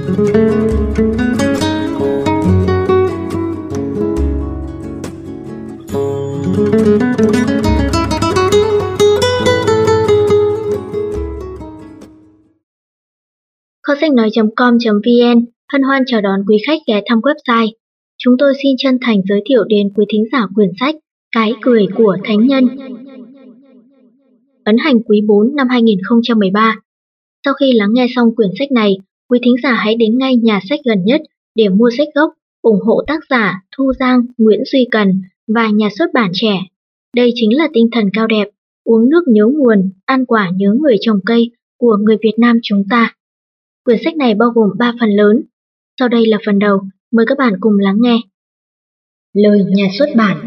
Kho sách nói.com.vn hân hoan chào đón quý khách ghé thăm website. Chúng tôi xin chân thành giới thiệu đến quý thính giả quyển sách Cái cười của thánh nhân. Ấn hành quý 4 năm 2013. Sau khi lắng nghe xong quyển sách này, quý thính giả hãy đến ngay nhà sách gần nhất để mua sách gốc, ủng hộ tác giả Thu Giang, Nguyễn Duy Cần và nhà xuất bản Trẻ. Đây chính là tinh thần cao đẹp, uống nước nhớ nguồn, ăn quả nhớ người trồng cây của người Việt Nam chúng ta. Quyển sách này bao gồm 3 phần lớn. Sau đây là phần đầu, mời các bạn cùng lắng nghe. Lời nhà xuất bản.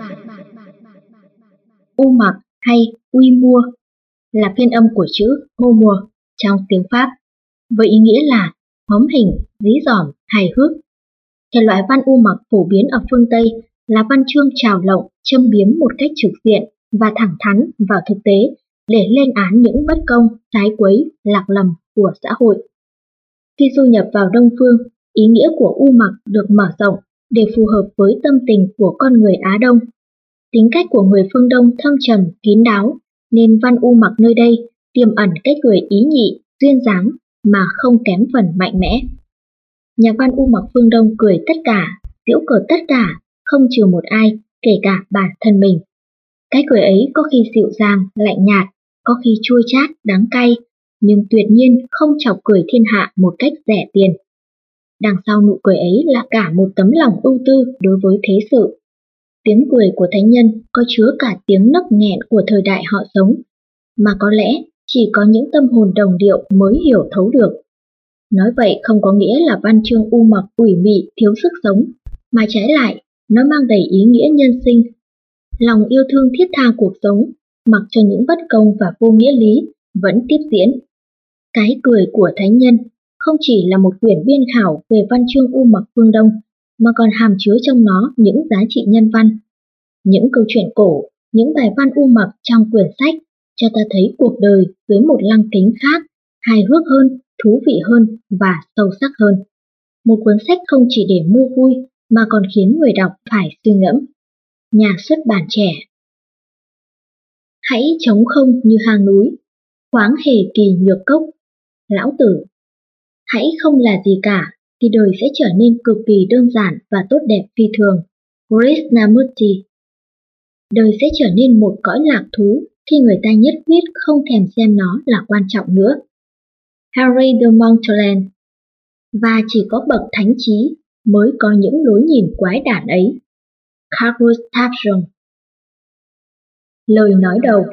U mặc hay uy mua là phiên âm của chữ hô mùa trong tiếng Pháp, với ý nghĩa là hóm hình, dí dỏm, hài hước. Thể loại văn u mặc phổ biến ở phương Tây là văn chương trào lộng, châm biếm một cách trực diện và thẳng thắn vào thực tế để lên án những bất công, trái quấy, lạc lầm của xã hội. Khi du nhập vào Đông phương, ý nghĩa của u mặc được mở rộng để phù hợp với tâm tình của con người Á Đông. Tính cách của người phương Đông thâm trầm, kín đáo, nên văn u mặc nơi đây tiềm ẩn cách cười ý nhị, duyên dáng mà không kém phần mạnh mẽ. Nhà văn u mặc phương Đông cười tất cả, giễu cợt tất cả, không trừ một ai, kể cả bản thân mình. Cái cười ấy có khi dịu dàng, lạnh nhạt, có khi chua chát, đắng cay, nhưng tuyệt nhiên không chọc cười thiên hạ một cách rẻ tiền. Đằng sau nụ cười ấy là cả một tấm lòng ưu tư đối với thế sự. Tiếng cười của thánh nhân có chứa cả tiếng nấc nghẹn của thời đại họ sống, mà có lẽ chỉ có những tâm hồn đồng điệu mới hiểu thấu được. Nói vậy không có nghĩa là văn chương u mặc ủy mị thiếu sức sống, mà trái lại, nó mang đầy ý nghĩa nhân sinh. Lòng yêu thương thiết tha cuộc sống, mặc cho những bất công và vô nghĩa lý, vẫn tiếp diễn. Cái cười của thánh nhân không chỉ là một quyển biên khảo về văn chương u mặc phương Đông, mà còn hàm chứa trong nó những giá trị nhân văn. Những câu chuyện cổ, những bài văn u mặc trong quyển sách cho ta thấy cuộc đời dưới một lăng kính khác, hài hước hơn, thú vị hơn và sâu sắc hơn. Một cuốn sách không chỉ để mua vui mà còn khiến người đọc phải suy ngẫm. Nhà xuất bản Trẻ. Hãy trống không như hang núi, khoáng hề kỳ nhược cốc. Lão Tử. Hãy không là gì cả, thì đời sẽ trở nên cực kỳ đơn giản và tốt đẹp phi thường. Krishnamurti. Đời sẽ trở nên một cõi lạc thú khi người ta nhất quyết không thèm xem nó là quan trọng nữa. Henry de Montaigne. Và chỉ có bậc thánh trí mới có những lối nhìn quái đản ấy. Carl Gustav Jung. Lời nói đầu.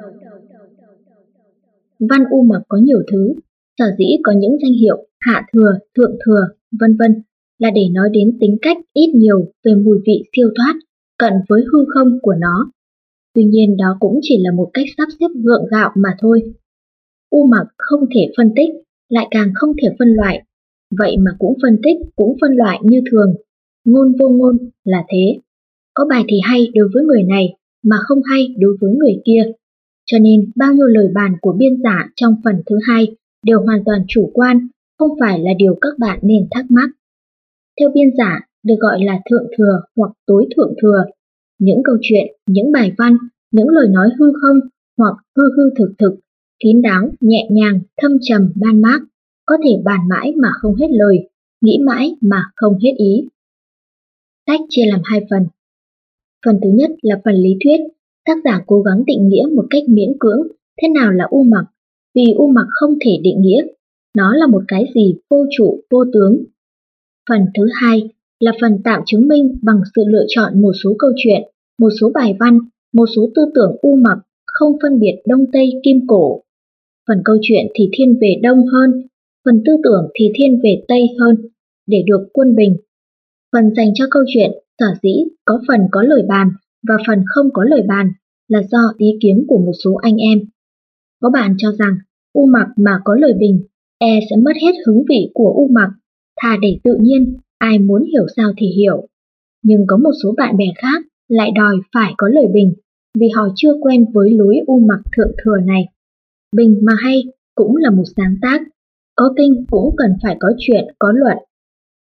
Văn u mặc có nhiều thứ, sở dĩ có những danh hiệu hạ thừa, thượng thừa, vân vân là để nói đến tính cách ít nhiều về mùi vị siêu thoát, cận với hư không của nó. Tuy nhiên đó cũng chỉ là một cách sắp xếp gượng gạo mà thôi. U mặc không thể phân tích, lại càng không thể phân loại. Vậy mà cũng phân tích, cũng phân loại như thường. Ngôn vô ngôn là thế. Có bài thì hay đối với người này, mà không hay đối với người kia. Cho nên bao nhiêu lời bàn của biên giả trong phần thứ hai đều hoàn toàn chủ quan, không phải là điều các bạn nên thắc mắc. Theo biên giả, được gọi là thượng thừa hoặc tối thượng thừa. Những câu chuyện, những bài văn, những lời nói hư không hoặc hư hư thực thực, kín đáo, nhẹ nhàng, thâm trầm, man mác, có thể bàn mãi mà không hết lời, nghĩ mãi mà không hết ý. Sách chia làm 2 phần. Phần thứ nhất là phần lý thuyết, tác giả cố gắng định nghĩa một cách miễn cưỡng thế nào là u mặc, vì u mặc không thể định nghĩa, nó là một cái gì vô trụ, vô tướng. Phần thứ hai là phần tạm chứng minh bằng sự lựa chọn một số câu chuyện, một số bài văn, một số tư tưởng u mặc, không phân biệt Đông Tây Kim Cổ. Phần câu chuyện thì thiên về Đông hơn, phần tư tưởng thì thiên về Tây hơn, để được quân bình. Phần dành cho câu chuyện sở dĩ có phần có lời bàn và phần không có lời bàn là do ý kiến của một số anh em. Có bạn cho rằng u mặc mà có lời bình, sẽ mất hết hứng vị của u mặc, thà để tự nhiên, ai muốn hiểu sao thì hiểu. Nhưng có một số bạn bè khác lại đòi phải có lời bình, vì họ chưa quen với lối u mặc thượng thừa này. Bình mà hay cũng là một sáng tác, có kinh cũng cần phải có chuyện, có luận,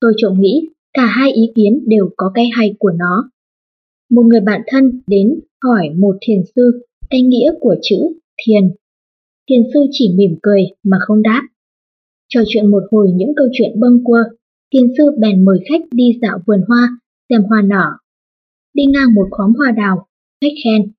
Tôi trộm nghĩ cả hai ý kiến đều có cái hay của nó. Một người bạn thân đến hỏi một thiền sư cái nghĩa của chữ thiền. Thiền sư chỉ mỉm cười mà không đáp. Trò chuyện một hồi những câu chuyện bâng quơ, thiền sư bèn mời khách đi dạo vườn hoa, xem hoa nở. Đi ngang một khóm hoa đào, khách khen: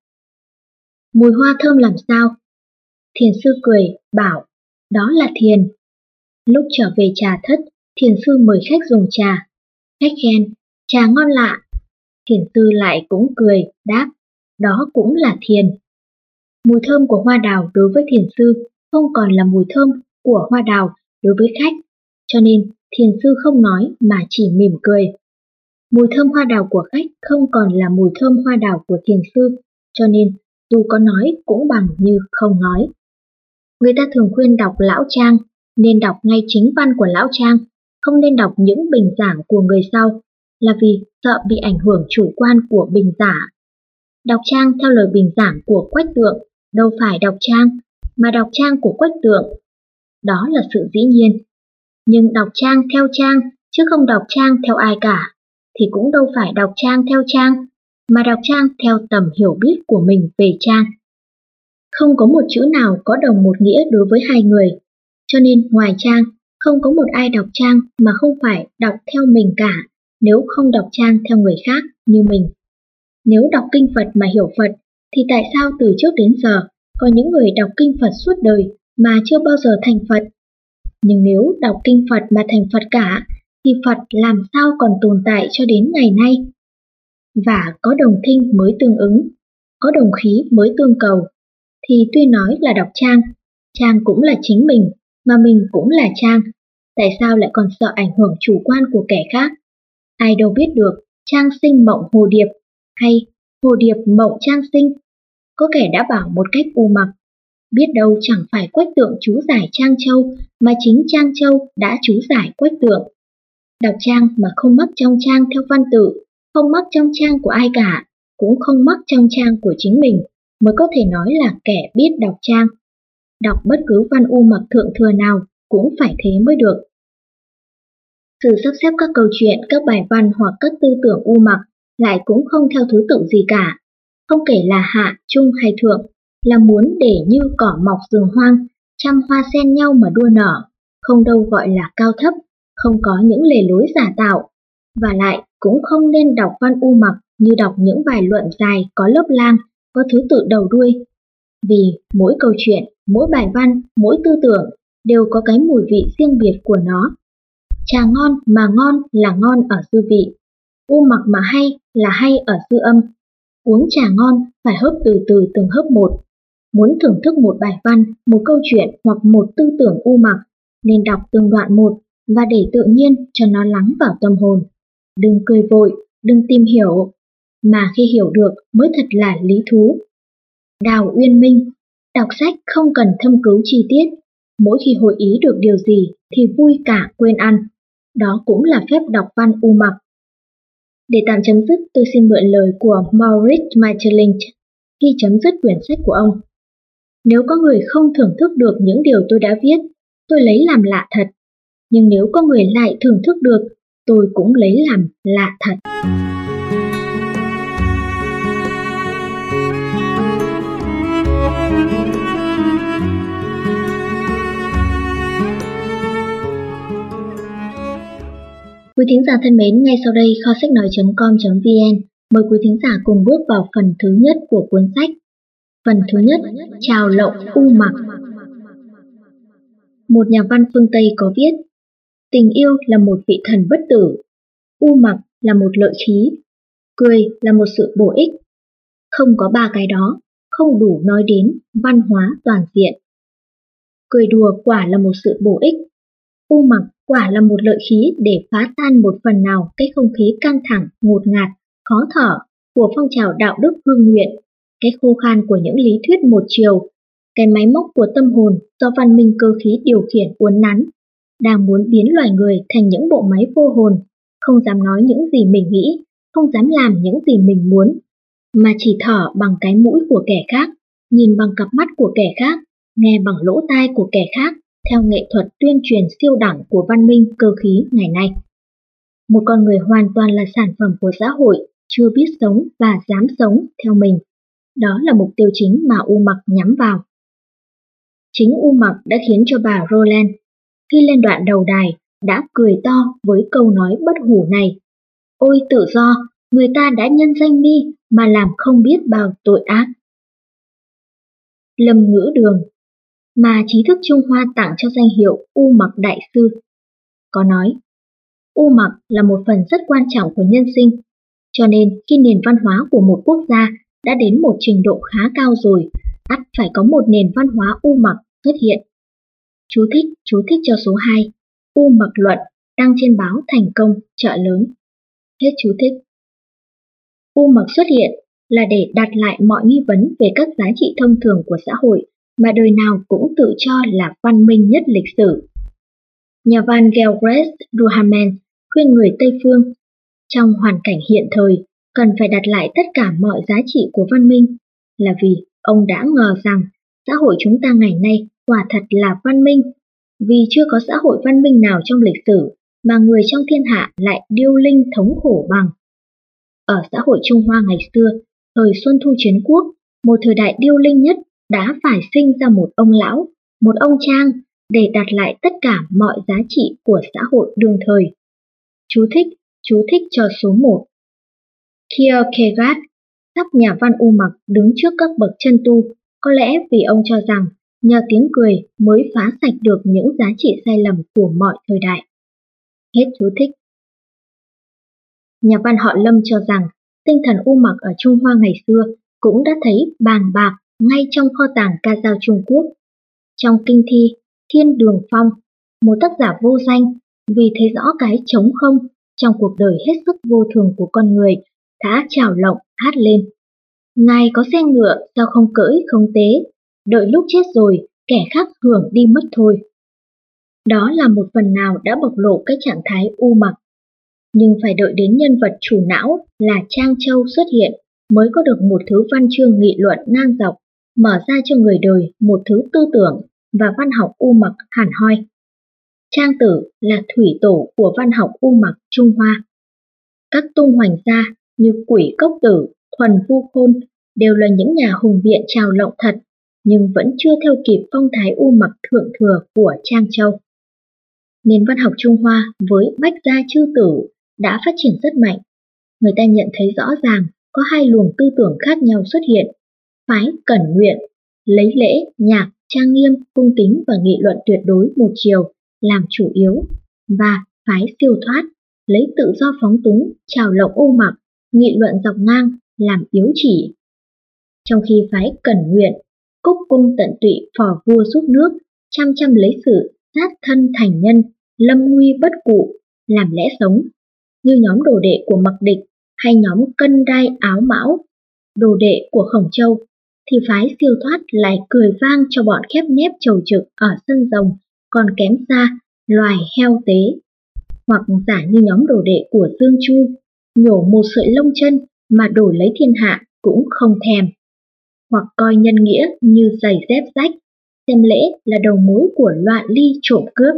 mùi hoa thơm làm sao? Thiền sư cười, bảo: đó là thiền. Lúc trở về trà thất, thiền sư mời khách dùng trà. Khách khen: trà ngon lạ. Thiền sư lại cũng cười, đáp: đó cũng là thiền. Mùi thơm của hoa đào đối với thiền sư không còn là mùi thơm của hoa đào đối với khách, cho nên thiền sư không nói mà chỉ mỉm cười. Mùi thơm hoa đào của khách không còn là mùi thơm hoa đào của thiền sư, cho nên dù có nói cũng bằng như không nói. Người ta thường khuyên đọc Lão Trang nên đọc ngay chính văn của Lão Trang, không nên đọc những bình giảng của người sau, là vì sợ bị ảnh hưởng chủ quan của bình giả. Đọc Trang theo lời bình giảng của Quách Tượng đâu phải đọc Trang, mà đọc Trang của Quách Tượng. Đó là sự dĩ nhiên. Nhưng đọc Trang theo Trang, chứ không đọc Trang theo ai cả, thì cũng đâu phải đọc Trang theo Trang, mà đọc Trang theo tầm hiểu biết của mình về Trang. Không có một chữ nào có đồng một nghĩa đối với hai người, cho nên ngoài Trang, không có một ai đọc Trang mà không phải đọc theo mình cả, nếu không đọc Trang theo người khác như mình. Nếu đọc kinh Phật mà hiểu Phật, thì tại sao từ trước đến giờ có những người đọc kinh Phật suốt đời mà chưa bao giờ thành Phật? Nhưng nếu đọc kinh Phật mà thành Phật cả, thì Phật làm sao còn tồn tại cho đến ngày nay? Và có đồng thinh mới tương ứng, có đồng khí mới tương cầu, thì tuy nói là đọc Trang, Trang cũng là chính mình, mà mình cũng là Trang. Tại sao lại còn sợ ảnh hưởng chủ quan của kẻ khác? Ai đâu biết được Trang sinh mộng hồ điệp, hay hồ điệp mộng Trang sinh. Có kẻ đã bảo một cách u mặc, biết đâu chẳng phải Quách Tượng chú giải Trang Châu, mà chính Trang Châu đã chú giải Quách Tượng. Đọc Trang mà không mắc trong Trang theo văn tự, không mắc trong Trang của ai cả, cũng không mắc trong Trang của chính mình, mới có thể nói là kẻ biết đọc Trang. Đọc bất cứ văn u mặc thượng thừa nào cũng phải thế mới được. Sự sắp xếp các câu chuyện, các bài văn hoặc các tư tưởng u mặc lại cũng không theo thứ tự gì cả, không kể là hạ, trung hay thượng, là muốn để như cỏ mọc rừng hoang, trăm hoa xen nhau mà đua nở, không đâu gọi là cao thấp, không có những lề lối giả tạo, và lại cũng không nên đọc văn u mặc như đọc những bài luận dài có lớp lang, có thứ tự đầu đuôi. Vì mỗi câu chuyện, mỗi bài văn, mỗi tư tưởng đều có cái mùi vị riêng biệt của nó. Trà ngon mà ngon là ngon ở dư vị, u mặc mà hay là hay ở dư âm. Uống trà ngon phải hớp từ từ từng hớp một. Muốn thưởng thức một bài văn, một câu chuyện hoặc một tư tưởng u mặc, nên đọc từng đoạn một và để tự nhiên cho nó lắng vào tâm hồn. Đừng cười vội, đừng tìm hiểu, mà khi hiểu được mới thật là lý thú. Đào Uyên Minh: đọc sách không cần thâm cứu chi tiết, mỗi khi hội ý được điều gì thì vui cả quên ăn. Đó cũng là phép đọc văn u mặc. Để tạm chấm dứt, tôi xin mượn lời của Maurice Maeterlinck khi chấm dứt quyển sách của ông. Nếu có người không thưởng thức được những điều tôi đã viết, tôi lấy làm lạ thật. Nhưng nếu có người lại thưởng thức được, tôi cũng lấy làm lạ thật. Quý thính giả thân mến, ngay sau đây kho sách nói.com.vn mời quý thính giả cùng bước vào phần thứ nhất của cuốn sách. Phần thứ nhất, Trào lộng u mặc. Một nhà văn phương Tây có viết: tình yêu là một vị thần bất tử, u mặc là một lợi khí, cười là một sự bổ ích. Không có ba cái đó, không đủ nói đến văn hóa toàn diện. Cười đùa quả là một sự bổ ích, u mặc quả là một lợi khí để phá tan một phần nào cái không khí căng thẳng, ngột ngạt, khó thở của phong trào đạo đức hương nguyện, cái khô khan của những lý thuyết một chiều, cái máy móc của tâm hồn do văn minh cơ khí điều khiển uốn nắn, đang muốn biến loài người thành những bộ máy vô hồn, không dám nói những gì mình nghĩ, không dám làm những gì mình muốn, mà chỉ thở bằng cái mũi của kẻ khác, nhìn bằng cặp mắt của kẻ khác, nghe bằng lỗ tai của kẻ khác, theo nghệ thuật tuyên truyền siêu đẳng của văn minh cơ khí ngày nay. Một con người hoàn toàn là sản phẩm của xã hội, chưa biết sống và dám sống theo mình. Đó là mục tiêu chính mà U Mặc nhắm vào. Chính U Mặc đã khiến cho bà Roland, khi lên đoạn đầu đài, đã cười to với câu nói bất hủ này. Ôi tự do, người ta đã nhân danh mi mà làm không biết bao tội ác. Lâm Ngữ Đường, mà trí thức Trung Hoa tặng cho danh hiệu U Mặc Đại Sư, có nói, U Mặc là một phần rất quan trọng của nhân sinh, cho nên khi nền văn hóa của một quốc gia đã đến một trình độ khá cao rồi, ắt phải có một nền văn hóa U Mặc xuất hiện. Chú thích cho số 2, U Mặc Luận, đăng trên báo Thành Công, Chợ Lớn. Hết chú thích. U Mặc xuất hiện là để đặt lại mọi nghi vấn về các giá trị thông thường của xã hội mà đời nào cũng tự cho là văn minh nhất lịch sử. Nhà văn Gilbert Duhamel khuyên người Tây Phương, trong hoàn cảnh hiện thời, cần phải đặt lại tất cả mọi giá trị của văn minh, là vì ông đã ngờ rằng xã hội chúng ta ngày nay quả thật là văn minh, vì chưa có xã hội văn minh nào trong lịch sử mà người trong thiên hạ lại điêu linh thống khổ bằng. Ở xã hội Trung Hoa ngày xưa, thời Xuân Thu Chiến Quốc, một thời đại điêu linh nhất đã phải sinh ra một ông lão, một ông Trang để đặt lại tất cả mọi giá trị của xã hội đương thời. Chú thích cho số 1. Kierkegaard, sắp nhà văn U Mặc đứng trước các bậc chân tu, có lẽ vì ông cho rằng nhờ tiếng cười mới phá sạch được những giá trị sai lầm của mọi thời đại. Hết chú thích. Nhà văn họ Lâm cho rằng tinh thần U Mặc ở Trung Hoa ngày xưa cũng đã thấy bàn bạc ngay trong kho tàng ca dao Trung Quốc. Trong kinh thi Thiên Đường Phong, một tác giả vô danh vì thấy rõ cái trống không trong cuộc đời hết sức vô thường của con người đã trào lộng hát lên. Ngài có xe ngựa sao không cưỡi không tế, đợi lúc chết rồi kẻ khác hưởng đi mất thôi. Đó là một phần nào đã bộc lộ cái trạng thái U Mặc. Nhưng phải đợi đến nhân vật chủ não là Trang Châu xuất hiện mới có được một thứ văn chương nghị luận ngang dọc, mở ra cho người đời một thứ tư tưởng và văn học U Mặc hẳn hoi. Trang Tử là thủy tổ của văn học U Mặc Trung Hoa. Các tung hoành gia như Quỷ Cốc Tử, Thuần Vu Khôn đều là những nhà hùng biện trào lộng thật, nhưng vẫn chưa theo kịp phong thái U Mặc thượng thừa của Trang Châu. Nền văn học Trung Hoa với Bách Gia Chư Tử đã phát triển rất mạnh. Người ta nhận thấy rõ ràng có hai luồng tư tưởng khác nhau xuất hiện: phái cẩn nguyện, lấy lễ, nhạc, trang nghiêm, cung kính và nghị luận tuyệt đối một chiều làm chủ yếu, và phái siêu thoát, lấy tự do phóng túng, trào lộng U Mặc, nghị luận dọc ngang làm yếu chỉ. Trong khi phái cẩn nguyện, cúc cung tận tụy phò vua giúp nước, chăm chăm lấy sự sát thân thành nhân, lâm nguy bất cụ, làm lẽ sống, như nhóm đồ đệ của Mặc Địch hay nhóm Cân Đai Áo Mão, đồ đệ của Khổng Châu, thì phái siêu thoát lại cười vang cho bọn khép nép chầu trực ở sân rồng còn kém xa loài heo tế, hoặc giả như nhóm đồ đệ của Dương Chu, nhổ một sợi lông chân mà đổi lấy thiên hạ cũng không thèm, hoặc coi nhân nghĩa như giày dép rách, xem lễ là đầu mối của loạn ly trộm cướp.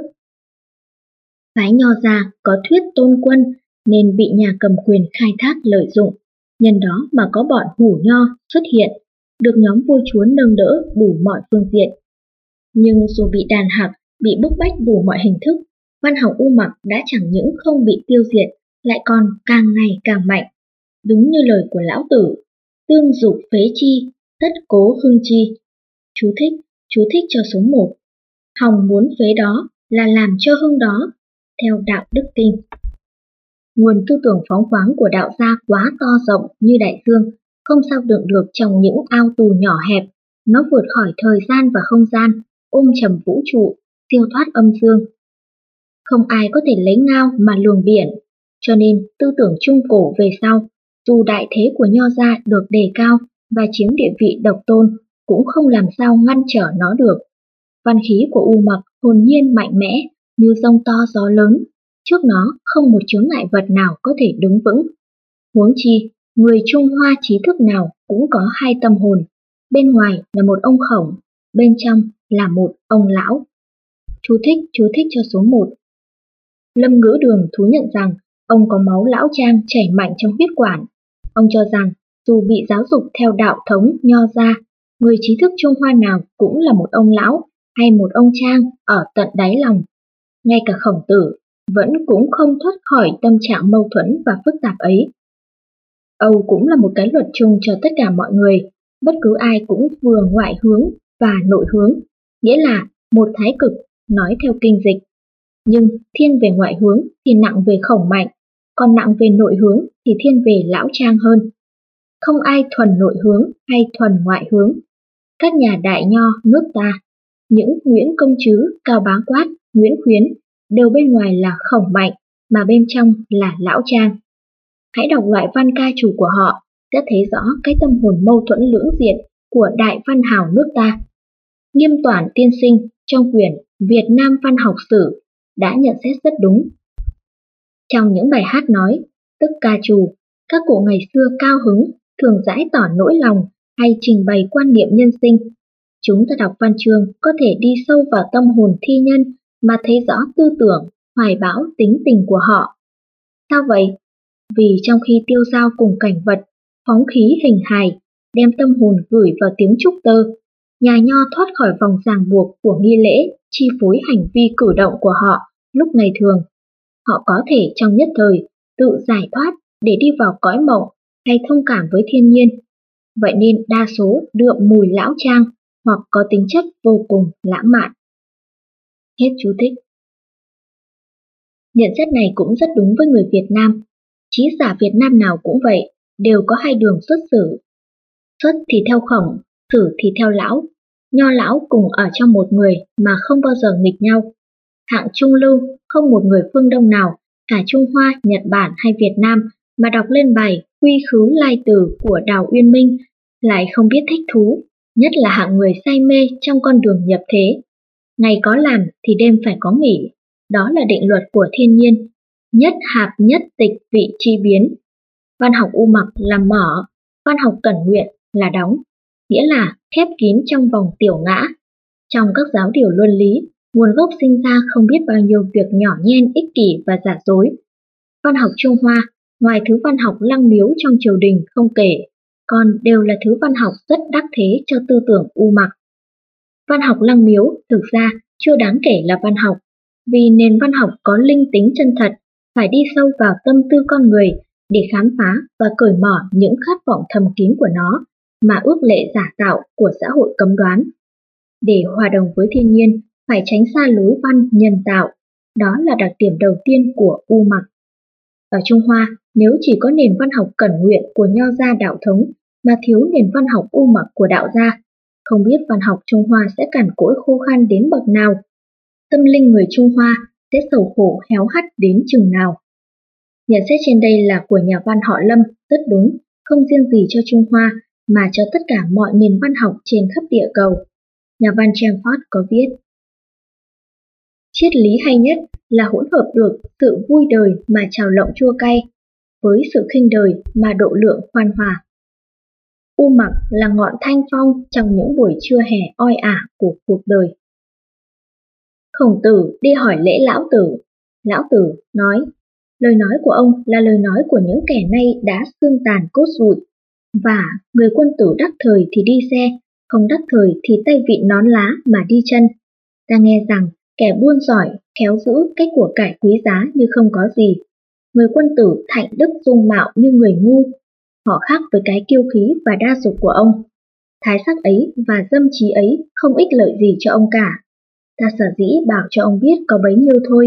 Phái Nho gia có thuyết tôn quân nên bị nhà cầm quyền khai thác lợi dụng, nhân đó mà có bọn hủ nho xuất hiện, được nhóm vua chúa nâng đỡ đủ mọi phương diện. Nhưng dù bị đàn hạc, bị bức bách đủ mọi hình thức, văn học U Mặc đã chẳng những không bị tiêu diệt, lại còn càng ngày càng mạnh. Đúng như lời của lão tử, tương dục phế chi, tất cố hưng chi. Chú thích cho số 1. Hòng muốn phế đó là làm cho hưng đó, theo Đạo Đức Kinh. Nguồn tư tưởng phóng khoáng của đạo gia quá to rộng như đại dương, không sao đựng được trong những ao tù nhỏ hẹp. Nó vượt khỏi thời gian và không gian, ôm trầm vũ trụ, siêu thoát âm dương. Không ai có thể lấy ngao mà lường biển, cho nên tư tưởng trung cổ về sau, dù đại thế của Nho gia được đề cao và chiếm địa vị độc tôn, cũng không làm sao ngăn trở nó được. Văn khí của U Mặc hồn nhiên mạnh mẽ, như giông to gió lớn, trước nó không một chướng ngại vật nào có thể đứng vững. Huống chi, người Trung Hoa trí thức nào cũng có hai tâm hồn, bên ngoài là một ông khổng, bên trong là một ông lão. Chú thích cho số 1. Lâm Ngữ Đường thú nhận rằng Ông có máu lão Trang chảy mạnh trong huyết quản. Ông cho rằng dù bị giáo dục theo đạo thống Nho gia, người trí thức Trung Hoa nào cũng là một ông lão hay một ông Trang ở tận đáy lòng. Ngay cả Khổng Tử vẫn cũng không thoát khỏi tâm trạng mâu thuẫn và phức tạp ấy. Âu cũng là một cái luật chung cho tất cả mọi người, bất cứ ai cũng vừa ngoại hướng và nội hướng, nghĩa là một thái cực, nói theo kinh dịch. Nhưng thiên về ngoại hướng thì nặng về Khổng mạnh, còn nặng về nội hướng thì thiên về lão Trang hơn. Không ai thuần nội hướng hay thuần ngoại hướng. Các nhà đại nho nước ta, những Nguyễn Công Trứ, Cao Bá Quát, Nguyễn Khuyến đều bên ngoài là Khổng mạnh mà bên trong là lão Trang. Hãy đọc loại văn ca chủ của họ sẽ thấy rõ cái tâm hồn mâu thuẫn lưỡng diện của đại văn hào nước ta. Nghiêm Toản tiên sinh trong quyển Việt Nam văn học sử đã nhận xét rất đúng. Trong những bài hát nói, tức ca trù, các cụ ngày xưa cao hứng, thường giải tỏ nỗi lòng hay trình bày quan niệm nhân sinh. Chúng ta đọc văn chương có thể đi sâu vào tâm hồn thi nhân mà thấy rõ tư tưởng, hoài bão, tính tình của họ. Sao vậy? Vì trong khi tiêu dao cùng cảnh vật, phóng khí hình hài, đem tâm hồn gửi vào tiếng trúc tơ, nhà nho thoát khỏi vòng ràng buộc của nghi lễ, chi phối hành vi cử động của họ lúc ngày thường. Họ có thể trong nhất thời tự giải thoát để đi vào cõi mộng hay thông cảm với thiên nhiên. Vậy nên đa số đượm mùi lão Trang hoặc có tính chất vô cùng lãng mạn. Hết chú thích. Nhận xét này cũng rất đúng với người Việt Nam. Chí giả Việt Nam nào cũng vậy, đều có hai đường xuất xử. Xuất thì theo Khổng, xử thì theo lão. Nho lão cùng ở trong một người mà không bao giờ nghịch nhau. Hạng trung lưu, không một người phương Đông nào, cả Trung Hoa, Nhật Bản hay Việt Nam mà đọc lên bài Quy khứ lai từ của Đào Uyên Minh lại không biết thích thú, nhất là hạng người say mê trong con đường nhập thế. Ngày có làm thì đêm phải có nghỉ, đó là định luật của thiên nhiên. Nhất hạp nhất tịch vị chi biến. Văn học u mặc là mở, văn học cẩn nguyện là đóng, nghĩa là khép kín trong vòng tiểu ngã. Trong các giáo điều luân lý, nguồn gốc sinh ra không biết bao nhiêu việc nhỏ nhen ích kỷ và giả dối. Văn học Trung Hoa, ngoài thứ văn học lăng miếu trong triều đình không kể, còn đều là thứ văn học rất đắc thế cho tư tưởng u mặc. Văn học lăng miếu thực ra chưa đáng kể là văn học, vì nền văn học có linh tính chân thật, phải đi sâu vào tâm tư con người để khám phá và cởi mở những khát vọng thầm kín của nó, mà ước lệ giả tạo của xã hội cấm đoán. Để hòa đồng với thiên nhiên, phải tránh xa lối văn nhân tạo, đó là đặc điểm đầu tiên của u mặc. Ở Trung Hoa, nếu chỉ có nền văn học cẩn nguyện của Nho gia đạo thống mà thiếu nền văn học u mặc của đạo gia, không biết văn học Trung Hoa sẽ cằn cỗi khô khan đến bậc nào. Tâm linh người Trung Hoa sẽ sầu khổ héo hắt đến chừng nào. Nhận xét trên đây là của nhà văn họ Lâm, rất đúng, không riêng gì cho Trung Hoa mà cho tất cả mọi nền văn học trên khắp địa cầu. Nhà văn Chamfort có viết: triết lý hay nhất là hỗn hợp được sự vui đời mà trào lộng chua cay với sự khinh đời mà độ lượng khoan hòa. U mặc là ngọn thanh phong trong những buổi trưa hè oi ả của cuộc đời. Khổng Tử đi hỏi lễ Lão Tử. Lão Tử nói, lời nói của ông là lời nói của những kẻ nay đã xương tàn cốt rụi, và người quân tử đắc thời thì đi xe, không đắc thời thì tay vịn nón lá mà đi chân. Ta nghe rằng kẻ buôn giỏi, khéo giữ cái của cải quý giá như không có gì. Người quân tử thạnh đức dung mạo như người ngu. Họ khác với cái kiêu khí và đa dục của ông. Thái sắc ấy và dâm trí ấy không ích lợi gì cho ông cả. Ta sở dĩ bảo cho ông biết có bấy nhiêu thôi.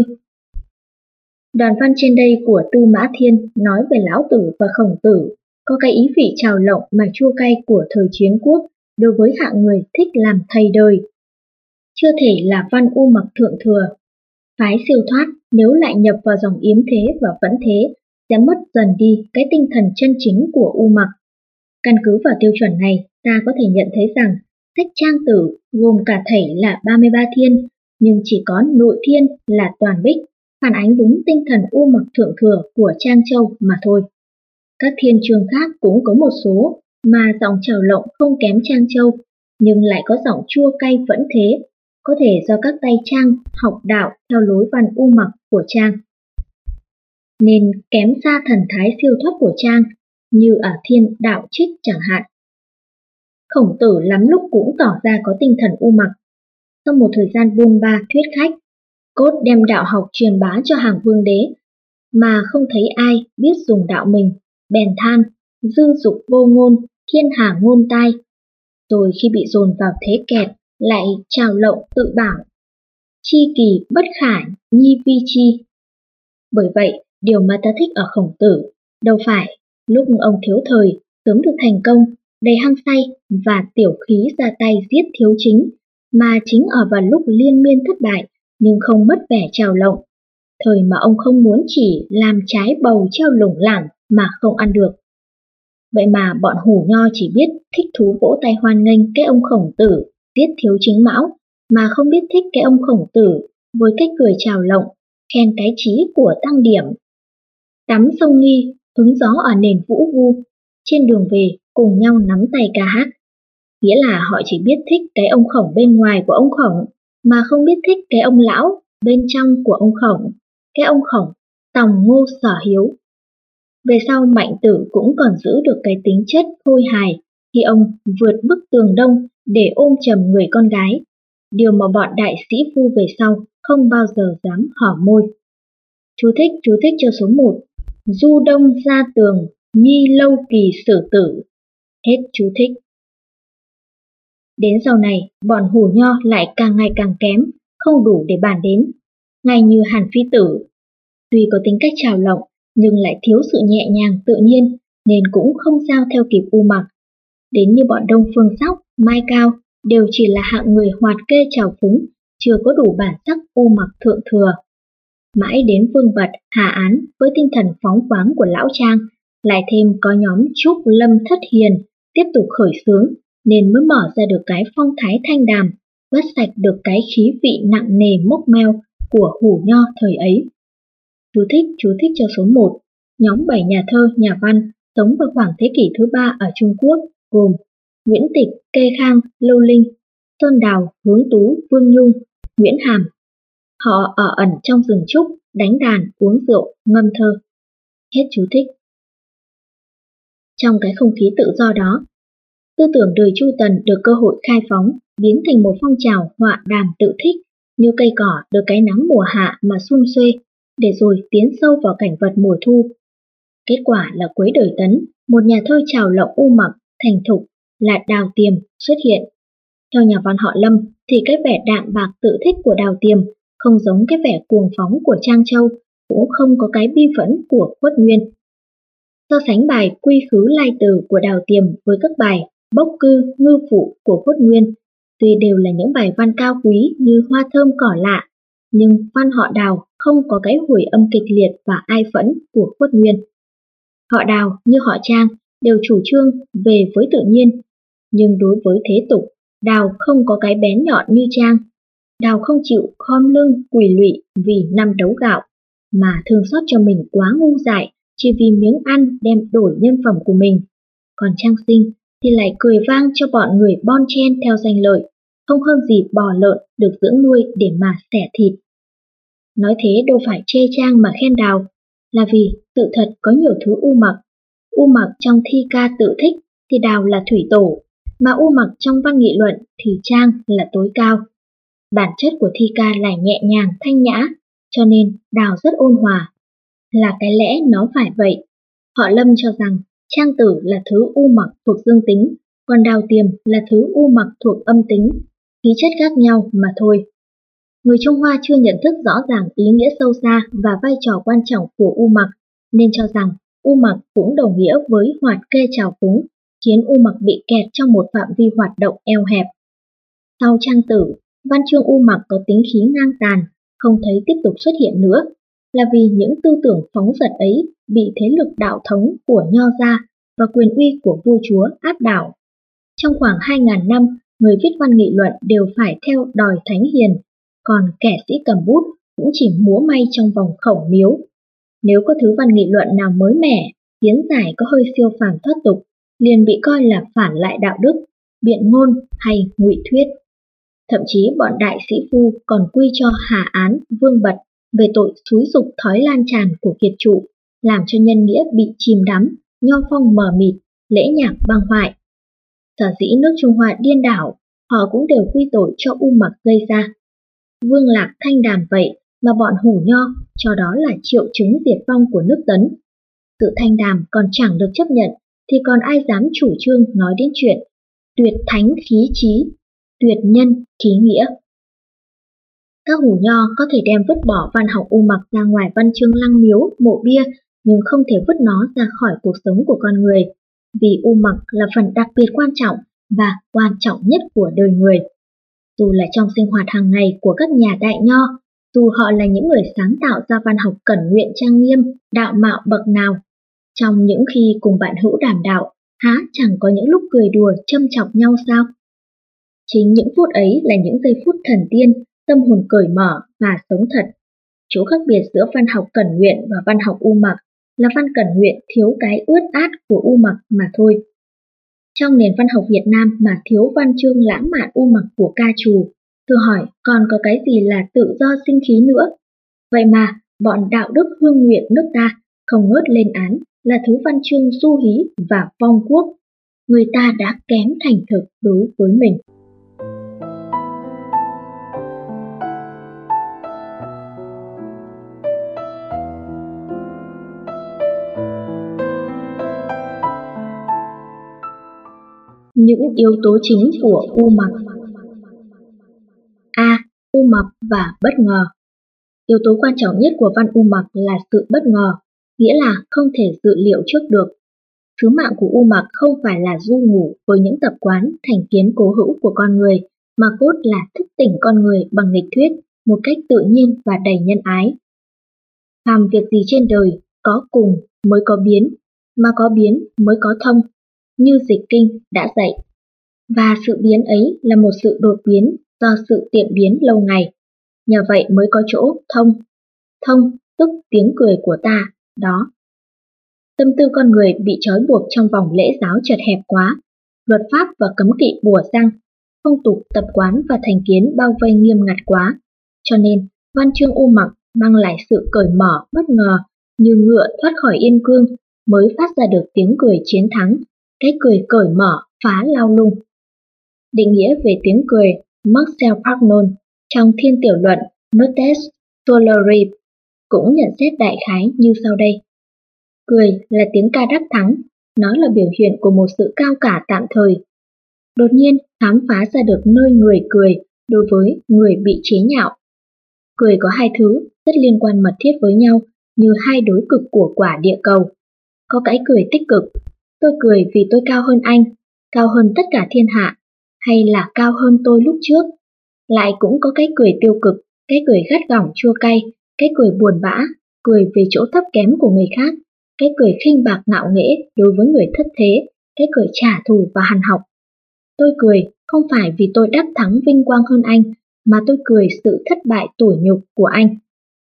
Đoạn văn trên đây của Tư Mã Thiên nói về Lão Tử và Khổng Tử, có cái ý vị trào lộng mà chua cay của thời chiến quốc đối với hạng người thích làm thầy đời. Chưa thể là văn u mặc thượng thừa. Phái siêu thoát nếu lại nhập vào dòng yếm thế và vẫn thế, sẽ mất dần đi cái tinh thần chân chính của u mặc. Căn cứ vào tiêu chuẩn này, ta có thể nhận thấy rằng sách Trang Tử gồm cả thảy là 33 thiên, nhưng chỉ có nội thiên là toàn bích, phản ánh đúng tinh thần u mặc thượng thừa của Trang Châu mà thôi. Các thiên chương khác cũng có một số mà giọng trào lộng không kém Trang Châu, nhưng lại có giọng chua cay vẫn thế, có thể do các tay Trang học đạo theo lối văn u mặc của Trang. nên kém xa thần thái siêu thoát của Trang, như ở Thiên Đạo Trích chẳng hạn. Khổng Tử lắm lúc cũng tỏ ra có tinh thần u mặc. Sau một thời gian buôn ba thuyết khách, cốt đem đạo học truyền bá cho hàng vương đế, mà không thấy ai biết dùng đạo mình, bèn than, dư dục vô ngôn, thiên hà ngôn tai. Rồi khi bị dồn vào thế kẹt, lại trào lộng tự bảo, chi kỳ bất khả nhi vi chi. Bởi vậy, điều mà ta thích ở Khổng Tử, đâu phải lúc ông thiếu thời, sớm được thành công, đầy hăng say và tiểu khí ra tay giết thiếu chính, mà chính ở vào lúc liên miên thất bại, nhưng không mất vẻ trào lộng. Thời mà ông không muốn chỉ làm trái bầu treo lủng lẳng mà không ăn được. Vậy mà bọn hủ nho chỉ biết thích thú vỗ tay hoan nghênh cái ông Khổng Tử giết thiếu chính mão, mà không biết thích cái ông Khổng Tử với cách cười trào lộng, khen cái trí của tăng điểm. Tắm sông Nghi, hứng gió ở nền Vũ Vu, trên đường về cùng nhau nắm tay ca hát. Nghĩa là họ chỉ biết thích cái ông Khổng bên ngoài của ông Khổng, mà không biết thích cái ông lão bên trong của ông Khổng, cái ông Khổng tòng ngô sở hiếu. Về sau Mạnh Tử cũng còn giữ được cái tính chất khôi hài khi ông vượt bức tường đông để ôm chầm người con gái, điều mà bọn đại sĩ phu về sau không bao giờ dám hở môi. Chú thích cho số 1. Du đông ra tường, nhi lâu kỳ xử tử. Hết chú thích. Đến sau này, bọn hủ nho lại càng ngày càng kém, không đủ để bàn đến. Ngay như Hàn Phi Tử, tuy có tính cách trào lộng, nhưng lại thiếu sự nhẹ nhàng tự nhiên, nên cũng không sao theo kịp U Mặc. Đến như bọn Đông Phương Sóc, Mai Cao, đều chỉ là hạng người hoạt kê trào phúng, chưa có đủ bản sắc U Mặc thượng thừa. Mãi đến Vương Bật, Hà Án với tinh thần phóng khoáng của Lão Trang, lại thêm có nhóm Trúc Lâm Thất Hiền tiếp tục khởi xướng, nên mới mở ra được cái phong thái thanh đàm, vớt sạch được cái khí vị nặng nề mốc meo của hủ nho thời ấy. Chú thích cho số 1. Nhóm 7 nhà thơ, nhà văn sống vào khoảng thế kỷ thứ 3 ở Trung Quốc, gồm Nguyễn Tịch, Kê Khang, Lâu Linh, Sơn Đào, Hướng Tú, Vương Nhung, Nguyễn Hàm. Họ ở ẩn trong rừng trúc, đánh đàn, uống rượu, ngâm thơ. Hết chú thích. Trong cái không khí tự do đó, tư tưởng đời Chu Tần được cơ hội khai phóng, biến thành một phong trào họa đàm tự thích, như cây cỏ được cái nắng mùa hạ mà sum xuê, để rồi tiến sâu vào cảnh vật mùa thu. Kết quả là cuối đời Tấn, một nhà thơ trào lộng u mặc, thành thục là Đào Tiềm xuất hiện. Theo nhà văn họ Lâm thì cái vẻ đạm bạc tự thích của Đào Tiềm không giống cái vẻ cuồng phóng của Trang Châu, cũng không có cái bi phẫn của Khuất Nguyên. So sánh bài Quy Khứ Lai Từ của Đào Tiềm với các bài Bốc Cư, Ngư Phụ của Khuất Nguyên, tuy đều là những bài văn cao quý như Hoa Thơm Cỏ Lạ, nhưng văn họ Đào không có cái hồi âm kịch liệt và ai phẫn của Khuất Nguyên. Họ Đào như họ Trang đều chủ trương về với tự nhiên, nhưng đối với thế tục, Đào không có cái bén nhọn như Trang. Đào không chịu khom lưng quỳ lụy vì năm đấu gạo, mà thương xót cho mình quá ngu dại chỉ vì miếng ăn đem đổi nhân phẩm của mình. Còn Trang Sinh thì lại cười vang cho bọn người bon chen theo danh lợi, không hơn gì bò lợn được dưỡng nuôi để mà xẻ thịt. Nói thế đâu phải chê Trang mà khen Đào, là vì sự thật có nhiều thứ u mặc. U mặc trong thi ca tự thích thì Đào là thủy tổ, mà u mặc trong văn nghị luận thì Trang là tối cao. Bản chất của thi ca là nhẹ nhàng, thanh nhã, cho nên Đào rất ôn hòa. Là cái lẽ nó phải vậy. Họ Lâm cho rằng Trang Tử là thứ u mặc thuộc dương tính, còn Đào Tiềm là thứ u mặc thuộc âm tính, khí chất khác nhau mà thôi. Người Trung Hoa chưa nhận thức rõ ràng ý nghĩa sâu xa và vai trò quan trọng của u mặc, nên cho rằng u mặc cũng đồng nghĩa với hoạt kê trào phúng, khiến u mặc bị kẹt trong một phạm vi hoạt động eo hẹp. Sau Trang Tử, văn chương u mặc có tính khí ngang tàn, không thấy tiếp tục xuất hiện nữa, là vì những tư tưởng phóng dật ấy bị thế lực đạo thống của Nho gia và quyền uy của vua chúa áp đảo. Trong khoảng 2.000 năm, người viết văn nghị luận đều phải theo đòi thánh hiền, còn kẻ sĩ cầm bút cũng chỉ múa may trong vòng khổng miếu. Nếu có thứ văn nghị luận nào mới mẻ, kiến giải có hơi siêu phàm thoát tục, liền bị coi là phản lại đạo đức, biện ngôn hay ngụy thuyết. Thậm chí bọn đại sĩ phu còn quy cho Hà Án, Vương Bật về tội xúi giục thói lan tràn của kiệt trụ, làm cho nhân nghĩa bị chìm đắm, nho phong mờ mịt, lễ nhạc băng hoại. Sở dĩ nước Trung Hoa điên đảo, họ cũng đều quy tội cho U Mặc gây ra. Vương Lạc Thanh Đàm vậy mà bọn hủ nho cho đó là triệu chứng diệt vong của nước Tấn. Sự thanh đàm còn chẳng được chấp nhận thì còn ai dám chủ trương nói đến chuyện tuyệt thánh khí trí, tuyệt nhân khí nghĩa. Các hủ nho có thể đem vứt bỏ văn học U Mặc ra ngoài văn chương lăng miếu, mộ bia, nhưng không thể vứt nó ra khỏi cuộc sống của con người, vì U Mặc là phần đặc biệt quan trọng và quan trọng nhất của đời người. Dù là trong sinh hoạt hàng ngày của các nhà đại nho, dù họ là những người sáng tạo ra văn học cẩn nguyện trang nghiêm, đạo mạo bậc nào, trong những khi cùng bạn hữu đàm đạo, há chẳng có những lúc cười đùa châm chọc nhau sao? Chính những phút ấy là những giây phút thần tiên, tâm hồn cởi mở và sống thật. Chỗ khác biệt giữa văn học cẩn nguyện và văn học U Mặc là văn cẩn nguyện thiếu cái ướt át của U Mặc mà thôi. Trong nền văn học Việt Nam mà thiếu văn chương lãng mạn U Mặc của ca trù, thử hỏi còn có cái gì là tự do sinh khí nữa? Vậy mà bọn đạo đức hương nguyện nước ta không ngớt lên án là thứ văn chương du hí và phong quốc. Người ta đã kém thành thực đối với mình. Những yếu tố chính của U Mặc. A. U Mặc và bất ngờ. Yếu tố quan trọng nhất của văn U Mặc là sự bất ngờ, nghĩa là không thể dự liệu trước được. Sứ mạng của U Mặc không phải là du ngủ với những tập quán, thành kiến cố hữu của con người, mà cốt là thức tỉnh con người bằng nghịch thuyết một cách tự nhiên và đầy nhân ái. Phàm việc gì trên đời, có cùng mới có biến, mà có biến mới có thông, như Dịch Kinh đã dạy. Và sự biến ấy là một sự đột biến do sự tiệm biến lâu ngày. Nhờ vậy mới có chỗ thông. Thông tức tiếng cười của ta, đó. Tâm tư con người bị trói buộc trong vòng lễ giáo chật hẹp quá, luật pháp và cấm kỵ bủa răng, phong tục tập quán và thành kiến bao vây nghiêm ngặt quá. Cho nên, văn chương U Mặc mang lại sự cởi mở bất ngờ như ngựa thoát khỏi yên cương mới phát ra được tiếng cười chiến thắng, cái cười cởi mở phá lao lung. Định nghĩa về tiếng cười Marcel Pagnon trong Thiên Tiểu Luận Notes Tolerive cũng nhận xét đại khái như sau đây. Cười là tiếng ca đắc thắng, nó là biểu hiện của một sự cao cả tạm thời. Đột nhiên khám phá ra được nơi người cười đối với người bị chế nhạo. Cười có hai thứ rất liên quan mật thiết với nhau như hai đối cực của quả địa cầu. Có cái cười tích cực, tôi cười vì tôi cao hơn anh, cao hơn tất cả thiên hạ, hay là cao hơn tôi lúc trước. Lại cũng có cái cười tiêu cực, cái cười gắt gỏng chua cay, cái cười buồn bã, cười về chỗ thấp kém của người khác, cái cười khinh bạc ngạo nghễ đối với người thất thế, cái cười trả thù và hằn học. Tôi cười không phải vì tôi đắc thắng vinh quang hơn anh, mà tôi cười sự thất bại tủi nhục của anh.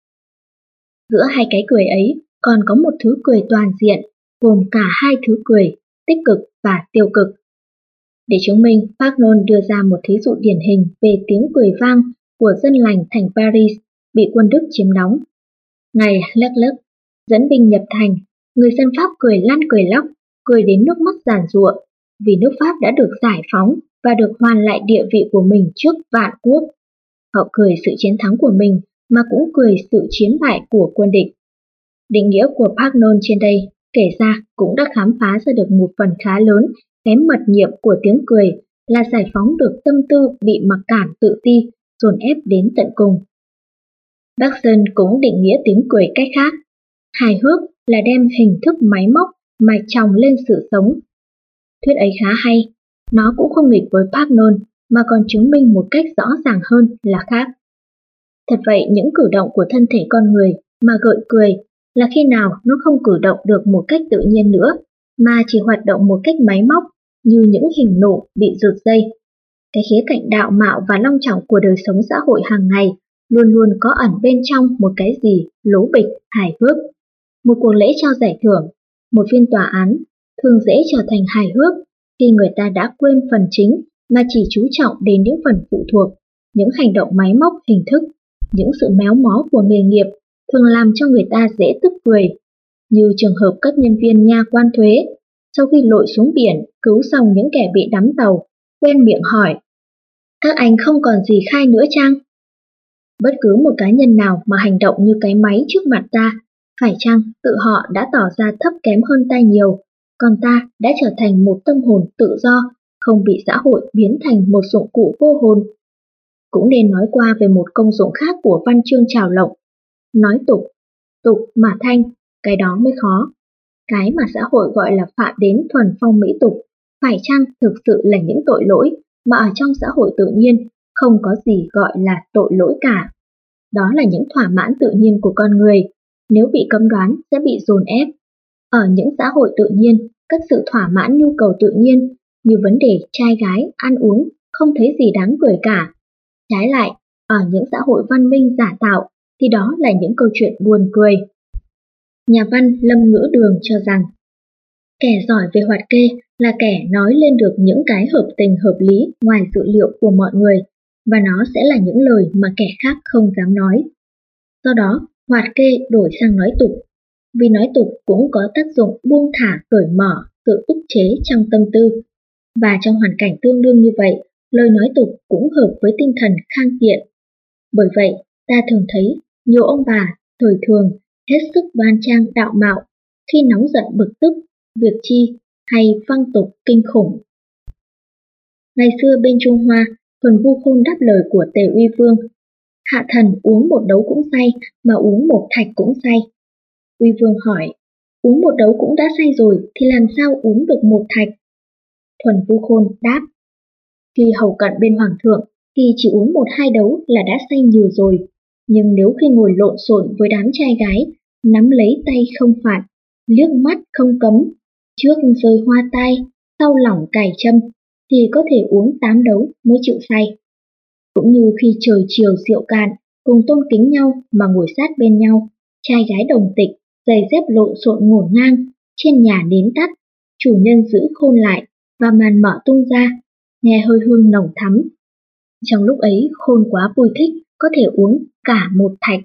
Giữa hai cái cười ấy còn có một thứ cười toàn diện, gồm cả hai thứ cười, tích cực và tiêu cực. Để chứng minh, Pagnon đưa ra một thí dụ điển hình về tiếng cười vang của dân lành thành Paris bị quân Đức chiếm đóng. Ngày Leclerc dẫn binh nhập thành, người dân Pháp cười lăn cười lóc, cười đến nước mắt giàn giụa, vì nước Pháp đã được giải phóng và được hoàn lại địa vị của mình trước vạn quốc. Họ cười sự chiến thắng của mình mà cũng cười sự chiến bại của quân địch. Định nghĩa của Pagnon trên đây kể ra cũng đã khám phá ra được một phần khá lớn cái mật nhiệm của tiếng cười là giải phóng được tâm tư bị mặc cảm tự ti, dồn ép đến tận cùng. Bergson cũng định nghĩa tiếng cười cách khác. Hài hước là đem hình thức máy móc mà chồng lên sự sống. Thuyết ấy khá hay, nó cũng không nghịch với Pagnon mà còn chứng minh một cách rõ ràng hơn là khác. Thật vậy, những cử động của thân thể con người mà gợi cười là khi nào nó không cử động được một cách tự nhiên nữa, mà chỉ hoạt động một cách máy móc như những hình nổ bị rượt dây. Cái khía cạnh đạo mạo và long trọng của đời sống xã hội hàng ngày luôn luôn có ẩn bên trong một cái gì lố bịch, hài hước. Một cuộc lễ trao giải thưởng, một phiên tòa án thường dễ trở thành hài hước khi người ta đã quên phần chính mà chỉ chú trọng đến những phần phụ thuộc, những hành động máy móc hình thức. những sự méo mó của nghề nghiệp thường làm cho người ta dễ tức cười, như trường hợp các nhân viên nha quan thuế, sau khi lội xuống biển cứu xong những kẻ bị đắm tàu, quen miệng hỏi: "Các anh không còn gì khai nữa chăng?" Bất cứ một cá nhân nào mà hành động như cái máy trước mặt ta, phải chăng tự họ đã tỏ ra thấp kém hơn ta nhiều, còn ta đã trở thành một tâm hồn tự do, không bị xã hội biến thành một dụng cụ vô hồn. Cũng nên nói qua về một công dụng khác của văn chương trào lộng. Nói tục, tục mà thanh, cái đó mới khó. Cái mà xã hội gọi là phạm đến thuần phong mỹ tục, phải chăng thực sự là những tội lỗi mà ở trong xã hội tự nhiên không có gì gọi là tội lỗi cả. Đó là những thỏa mãn tự nhiên của con người, nếu bị cấm đoán sẽ bị dồn ép. Ở những xã hội tự nhiên, các sự thỏa mãn nhu cầu tự nhiên như vấn đề trai gái, ăn uống không thấy gì đáng cười cả. Trái lại, ở những xã hội văn minh giả tạo thì đó là những câu chuyện buồn cười. Nhà văn Lâm Ngữ Đường cho rằng, kẻ giỏi về hoạt kê là kẻ nói lên được những cái hợp tình hợp lý ngoài dự liệu của mọi người, và nó sẽ là những lời mà kẻ khác không dám nói. Do đó, hoạt kê đổi sang nói tục, vì nói tục cũng có tác dụng buông thả, cởi mở, tự ức chế trong tâm tư. Và trong hoàn cảnh tương đương như vậy, lời nói tục cũng hợp với tinh thần khang kiện. Bởi vậy, ta thường thấy nhiều ông bà thời thường hết sức đoan trang đạo mạo, khi nóng giận bực tức, việc chi hay văng tục kinh khủng. Ngày xưa bên Trung Hoa, Thuần Vu Khôn đáp lời của Tề Uy Vương: "Hạ thần uống một đấu cũng say, mà uống một thạch cũng say." Uy Vương hỏi: "Uống một đấu cũng đã say rồi thì làm sao uống được một thạch?" Thuần Vu Khôn đáp: "Khi hầu cận bên hoàng thượng thì chỉ uống 1-2 đấu là đã say nhiều rồi, nhưng nếu khi ngồi lộn xộn với đám trai gái, nắm lấy tay không phạt, liếc mắt không cấm, trước rơi hoa tai, sau lỏng cài châm, thì có thể uống 8 đấu mới chịu say." Cũng như khi trời chiều rượu cạn, cùng tôn kính nhau mà ngồi sát bên nhau, trai gái đồng tịch, giày dép lộn xộn ngổn ngang, trên nhà nến tắt, chủ nhân giữ khôn lại và màn mở tung ra, nghe hơi hương nồng thắm. Trong lúc ấy khôn quá vui thích, có thể uống cả một thạch.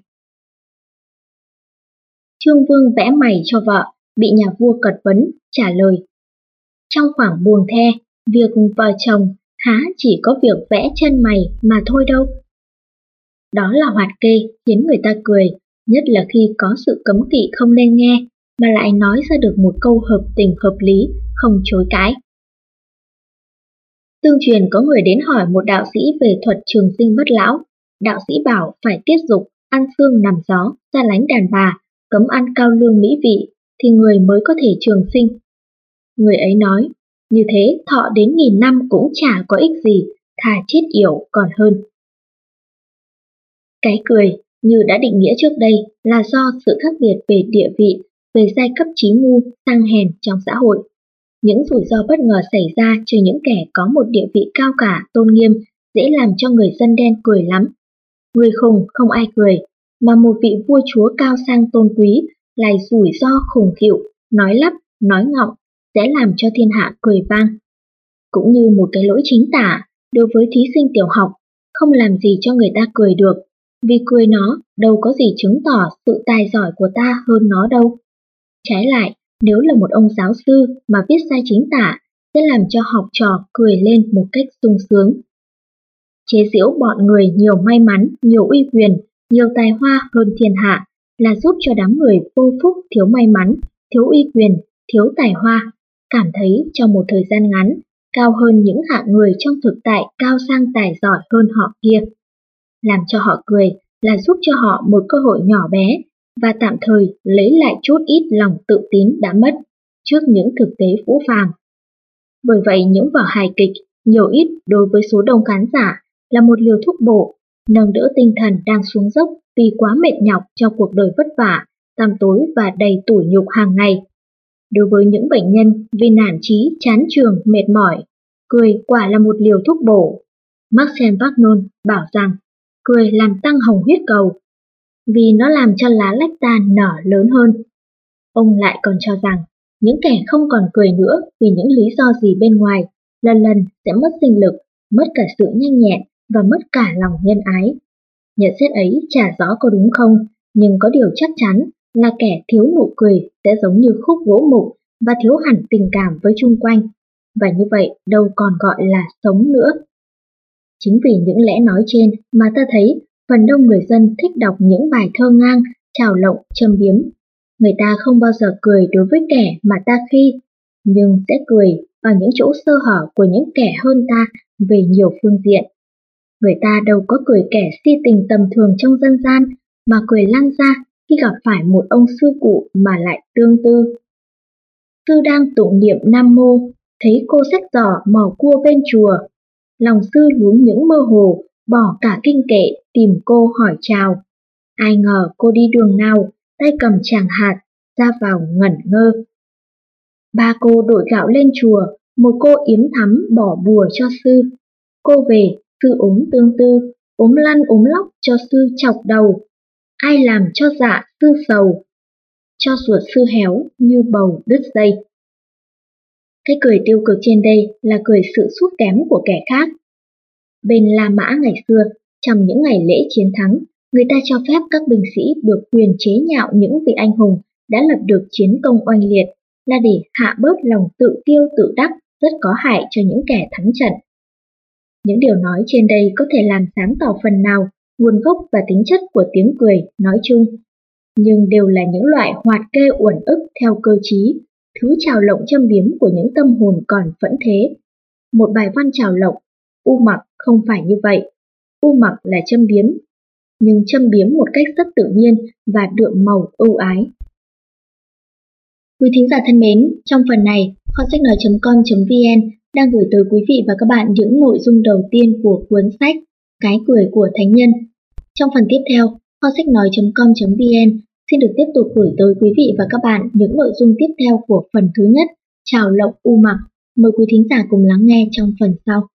Trương Vương vẽ mày cho vợ, bị nhà vua cật vấn, trả lời: "Trong khoảng buồng the, việc vợ chồng há chỉ có việc vẽ chân mày mà thôi đâu." Đó là hoạt kê khiến người ta cười, nhất là khi có sự cấm kỵ không nên nghe, mà lại nói ra được một câu hợp tình hợp lý, không chối cãi. Tương truyền có người đến hỏi một đạo sĩ về thuật trường sinh bất lão. Đạo sĩ bảo phải tiết dục, ăn xương nằm gió, xa lánh đàn bà, cấm ăn cao lương mỹ vị, thì người mới có thể trường sinh. Người ấy nói, như thế thọ đến 1000 năm cũng chả có ích gì, thà chết yểu còn hơn. Cái cười, như đã định nghĩa trước đây, là do sự khác biệt về địa vị, về giai cấp trí ngu, sang hèn trong xã hội. Những rủi ro bất ngờ xảy ra cho những kẻ có một địa vị cao cả, tôn nghiêm, dễ làm cho người dân đen cười lắm. Người khùng không ai cười, mà một vị vua chúa cao sang tôn quý lại rủi ro khủng khiu, nói lắp, nói ngọng, sẽ làm cho thiên hạ cười vang. Cũng như một cái lỗi chính tả, đối với thí sinh tiểu học, không làm gì cho người ta cười được, vì cười nó đâu có gì chứng tỏ sự tài giỏi của ta hơn nó đâu. Trái lại, nếu là một ông giáo sư mà viết sai chính tả, sẽ làm cho học trò cười lên một cách sung sướng. Chế giễu bọn người nhiều may mắn, nhiều uy quyền, nhiều tài hoa hơn thiên hạ, là giúp cho đám người vô phúc, thiếu may mắn, thiếu uy quyền, thiếu tài hoa, cảm thấy trong một thời gian ngắn, cao hơn những hạng người trong thực tại cao sang tài giỏi hơn họ kia. Làm cho họ cười là giúp cho họ một cơ hội nhỏ bé, và tạm thời lấy lại chút ít lòng tự tín đã mất trước những thực tế phũ phàng. Bởi vậy những vở hài kịch, nhiều ít đối với số đông khán giả là một liều thuốc bổ, nâng đỡ tinh thần đang xuống dốc vì quá mệt nhọc trong cuộc đời vất vả, tăm tối và đầy tủi nhục hàng ngày. Đối với những bệnh nhân vì nản chí, chán trường, mệt mỏi, cười quả là một liều thuốc bổ. Marcel Bagnon bảo rằng cười làm tăng hồng huyết cầu, vì nó làm cho lá lách ta nở lớn hơn. Ông lại còn cho rằng những kẻ không còn cười nữa vì những lý do gì bên ngoài, lần lần sẽ mất sinh lực, mất cả sự nhanh nhẹn và mất cả lòng nhân ái. Nhận xét ấy chả rõ có đúng không, nhưng có điều chắc chắn là kẻ thiếu nụ cười sẽ giống như khúc gỗ mục và thiếu hẳn tình cảm với chung quanh. Và như vậy đâu còn gọi là sống nữa. Chính vì những lẽ nói trên mà ta thấy phần đông người dân thích đọc những bài thơ ngang, trào lộng, châm biếm. Người ta không bao giờ cười đối với kẻ mà ta khi, nhưng sẽ cười ở những chỗ sơ hở của những kẻ hơn ta về nhiều phương diện. Người ta đâu có cười kẻ si tình tầm thường trong dân gian, mà cười lăn ra khi gặp phải một ông sư cụ mà lại tương tư. Sư đang tụng niệm Nam Mô, thấy cô xách giỏ mò cua bên chùa. Lòng sư luống những mơ hồ, bỏ cả kinh kệ tìm cô hỏi chào. Ai ngờ cô đi đường nào, tay cầm tràng hạt, ra vào ngẩn ngơ. Ba cô đội gạo lên chùa, một cô yếm thắm bỏ bùa cho sư. Cô về, sư ốm tương tư, ốm lăn ốm lóc cho sư chọc đầu. Ai làm cho dạ sư sầu, cho ruột sư héo như bầu đứt dây. Cái cười tiêu cực trên đây là cười sự sút kém của kẻ khác. Bên La Mã ngày xưa, trong những ngày lễ chiến thắng, người ta cho phép các binh sĩ được quyền chế nhạo những vị anh hùng đã lập được chiến công oanh liệt, là để hạ bớt lòng tự kiêu tự đắc rất có hại cho những kẻ thắng trận. Những điều nói trên đây có thể làm sáng tỏ phần nào nguồn gốc và tính chất của tiếng cười nói chung, nhưng đều là những loại hoạt kê uẩn ức theo cơ trí, thứ trào lộng châm biếm của những tâm hồn còn phẫn thế. Một bài văn trào lộng, u mặc không phải như vậy, u mặc là châm biếm, nhưng châm biếm một cách rất tự nhiên và đượm màu ưu ái. Quý thính giả thân mến, trong phần này, kho sách nói.com.vn đang gửi tới quý vị và các bạn những nội dung đầu tiên của cuốn sách Cái cười của thánh nhân. Trong phần tiếp theo, kho sách nói.com.vn xin được tiếp tục gửi tới quý vị và các bạn những nội dung tiếp theo của phần thứ nhất, trào lộng u mặc. Mời quý thính giả cùng lắng nghe trong phần sau.